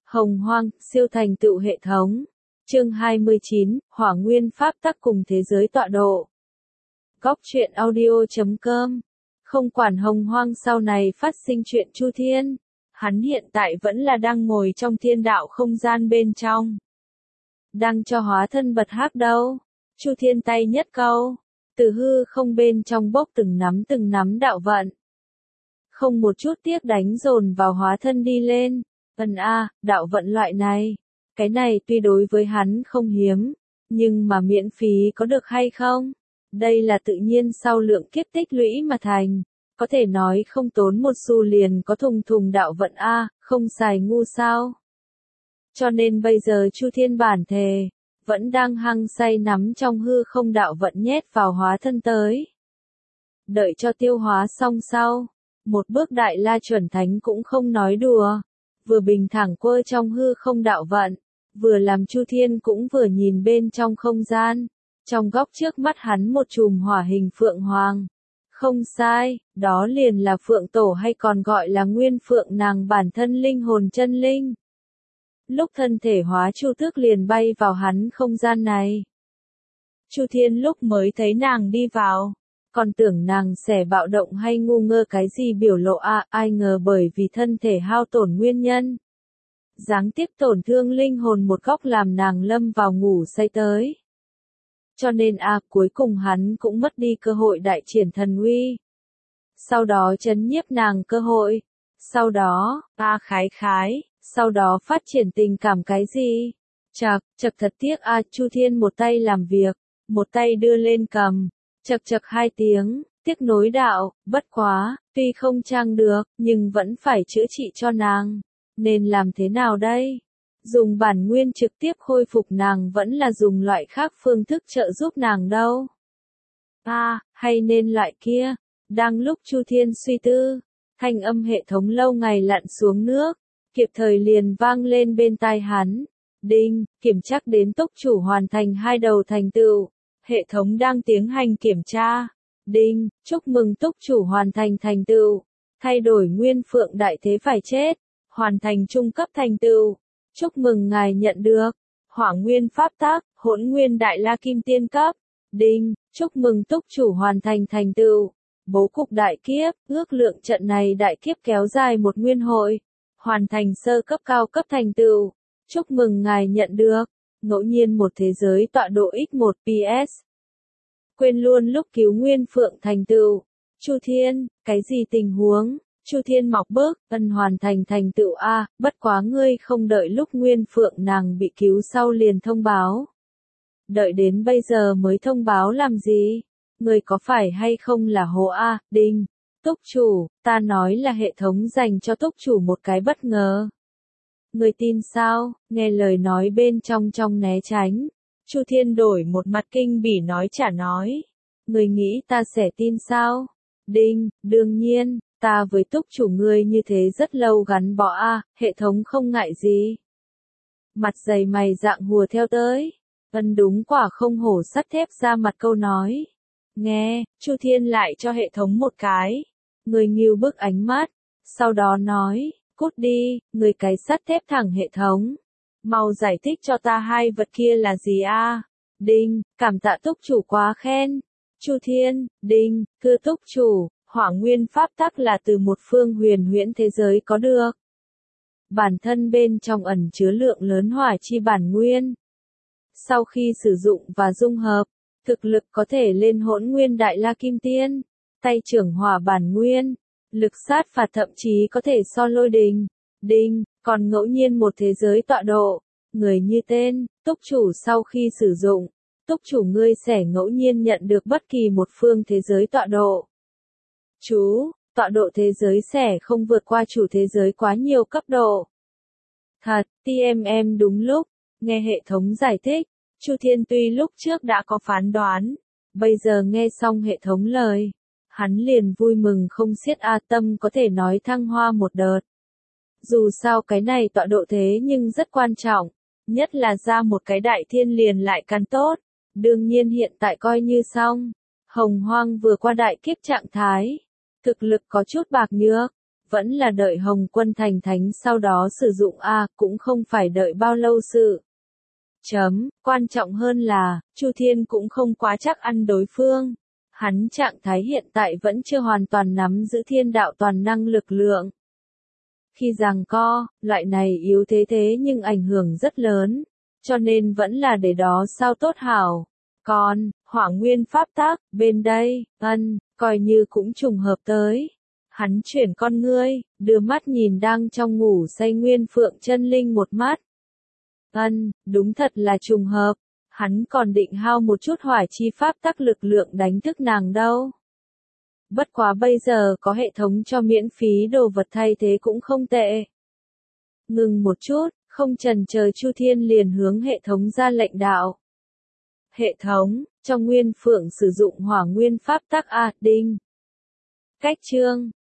Hồng Hoang, siêu thành tựu hệ thống. Chương 29, Hỏa Nguyên Pháp Tắc cùng thế giới tọa độ. Góc truyện audio.com. Không quản Hồng Hoang sau này phát sinh chuyện Chu Thiên, hắn hiện tại vẫn là đang ngồi trong thiên đạo không gian bên trong. Đang cho hóa thân bật hắc đâu. Chu Thiên tay nhất câu, từ hư không bên trong bốc từng nắm đạo vận. Không một chút tiếc đánh dồn vào hóa thân đi lên. Đạo vận loại này. Cái này tuy đối với hắn không hiếm, nhưng mà miễn phí có được hay không? Đây là tự nhiên sau lượng kiếp tích lũy mà thành. Có thể nói không tốn một xu liền có thùng đạo vận không xài ngu sao? Cho nên bây giờ Chu Thiên bản thề, vẫn đang hăng say nắm trong hư không đạo vận nhét vào hóa thân tới. Đợi cho tiêu hóa xong sau, một bước đại la chuẩn thánh cũng không nói đùa, vừa bình thẳng quơ trong hư không đạo vận, vừa làm Chu Thiên cũng vừa nhìn bên trong không gian, trong góc trước mắt hắn một chùm hỏa hình phượng hoàng. Không sai, đó liền là phượng tổ hay còn gọi là nguyên phượng nàng bản thân linh hồn chân linh. Lúc thân thể hóa Chu Tước liền bay vào hắn không gian này. Chu Thiên lúc mới thấy nàng đi vào, còn tưởng nàng sẽ bạo động hay ngu ngơ cái gì biểu lộ ai ngờ bởi vì thân thể hao tổn nguyên nhân. Giáng tiếp tổn thương linh hồn một góc làm nàng lâm vào ngủ say tới. Cho nên cuối cùng hắn cũng mất đi cơ hội đại triển thần uy. Sau đó trấn nhiếp nàng cơ hội. Sau đó, sau đó phát triển tình cảm cái gì? Chật thật tiếc Chu Thiên một tay làm việc, một tay đưa lên cầm. Chật 2 tiếng, tiếc nối đạo, bất quá, tuy không trang được, nhưng vẫn phải chữa trị cho nàng. Nên làm thế nào đây? Dùng bản nguyên trực tiếp khôi phục nàng vẫn là dùng loại khác phương thức trợ giúp nàng đâu? Hay nên loại kia? Đang lúc Chu Thiên suy tư, thanh âm hệ thống lâu ngày lặn xuống nước, kịp thời liền vang lên bên tai hắn. Đinh, kiểm tra đến túc chủ hoàn thành 2 đầu thành tựu. Hệ thống đang tiến hành kiểm tra. Đinh, chúc mừng túc chủ hoàn thành thành tựu. Thay đổi nguyên phượng đại thế phải chết. Hoàn thành trung cấp thành tựu. Chúc mừng ngài nhận được. Hỏa nguyên pháp tắc, hỗn nguyên đại la kim tiên cấp. Đinh, chúc mừng túc chủ hoàn thành thành tựu. Bố cục đại kiếp, ước lượng trận này đại kiếp kéo dài một nguyên hội. Hoàn thành sơ cấp cao cấp thành tựu. Chúc mừng ngài nhận được. Ngẫu nhiên một thế giới tọa độ x1 PS. Quên luôn lúc cứu nguyên phượng thành tựu. Chu Thiên, cái gì tình huống? Chu Thiên mọc bước, hoàn thành thành tựu bất quá ngươi không đợi lúc nguyên phượng nàng bị cứu sau liền thông báo. Đợi đến bây giờ mới thông báo làm gì? Ngươi có phải hay không là hồ Đinh, túc chủ, ta nói là hệ thống dành cho túc chủ một cái bất ngờ. Ngươi tin sao? Nghe lời nói bên trong né tránh. Chu Thiên đổi một mặt kinh bỉ nói trả nói. Ngươi nghĩ ta sẽ tin sao? Đinh, đương nhiên, ta với túc chủ ngươi như thế rất lâu gắn bó hệ thống không ngại gì. Mặt dày mày dạng hùa theo tới. Đúng quả không hổ sắt thép ra mặt câu nói. Nghe, Chu Thiên lại cho hệ thống một cái. Người nghiêu bức ánh mắt. Sau đó nói, cút đi, người cái sắt thép thẳng hệ thống. Mau giải thích cho ta 2 vật kia là gì Đinh, cảm tạ túc chủ quá khen. Chu Thiên, đinh, thưa túc chủ, hỏa nguyên pháp tắc là từ một phương huyền huyễn thế giới có được. Bản thân bên trong ẩn chứa lượng lớn hỏa chi bản nguyên. Sau khi sử dụng và dung hợp, thực lực có thể lên hỗn nguyên đại la kim tiên, tay trưởng hỏa bản nguyên, lực sát phạt thậm chí có thể so lôi đình. Đinh, còn ngẫu nhiên một thế giới tọa độ, người như tên, túc chủ sau khi sử dụng, túc chủ ngươi sẽ ngẫu nhiên nhận được bất kỳ một phương thế giới tọa độ. Chú, tọa độ thế giới sẽ không vượt qua chủ thế giới quá nhiều cấp độ. Thật, TMM đúng lúc, nghe hệ thống giải thích, Chu Thiên tuy lúc trước đã có phán đoán, bây giờ nghe xong hệ thống lời, hắn liền vui mừng không xiết tâm có thể nói thăng hoa một đợt. Dù sao cái này tọa độ thế nhưng rất quan trọng, nhất là ra một cái đại thiên liền lại càng tốt. Đương nhiên hiện tại coi như xong, Hồng Hoang vừa qua đại kiếp trạng thái, thực lực có chút bạc nhược, vẫn là đợi Hồng Quân thành thánh sau đó sử dụng a, cũng không phải đợi bao lâu sự. Quan trọng hơn là, Chu Thiên cũng không quá chắc ăn đối phương. Hắn trạng thái hiện tại vẫn chưa hoàn toàn nắm giữ thiên đạo toàn năng lực lượng. Khi giằng co, loại này yếu thế nhưng ảnh hưởng rất lớn, cho nên vẫn là để đó sao tốt hảo. Còn, Hỏa Nguyên pháp tắc, bên đây, coi như cũng trùng hợp tới. Hắn chuyển con ngươi, đưa mắt nhìn đang trong ngủ say Nguyên Phượng chân linh một mắt. Đúng thật là trùng hợp. Hắn còn định hao một chút hỏa chi pháp tắc lực lượng đánh thức nàng đâu. Bất quá bây giờ có hệ thống cho miễn phí đồ vật thay thế cũng không tệ. Ngừng một chút, không chần chờ Chu Thiên liền hướng hệ thống ra lệnh đạo. Hệ thống, trong Nguyên Phượng sử dụng Hỏa Nguyên pháp tắc a, đinh. Cách chương